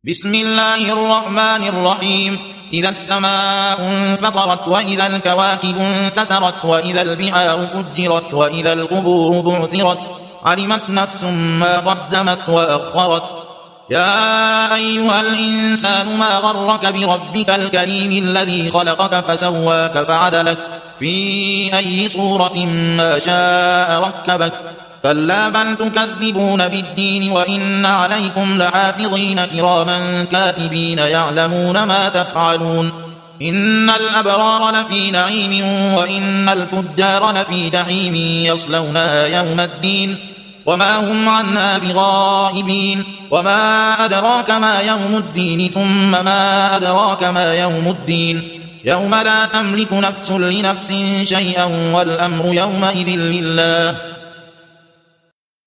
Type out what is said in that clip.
بسم الله الرحمن الرحيم. إذا السماء انفطرت وإذا الكواكب انتثرت وإذا البحار فجرت وإذا القبور بعثرت علمت نفس ما قدمت وأخرت. يا أيها الإنسان ما غرك بربك الكريم الذي خلقك فسواك فعدلك في أي صورة ما شاء ركبك. كلا بل تكذبون بالدين وإن عليكم لحافظين كراما كاتبين يعلمون ما تفعلون. إن الأبرار لفي نعيم وإن الفجار لفي جحيم يصلونها يوم الدين وما هم عنها بغائبين. وما أدراك ما يوم الدين ثم ما أدراك ما يوم الدين يوم لا تملك نفس لنفس شيئا والأمر يومئذ لله.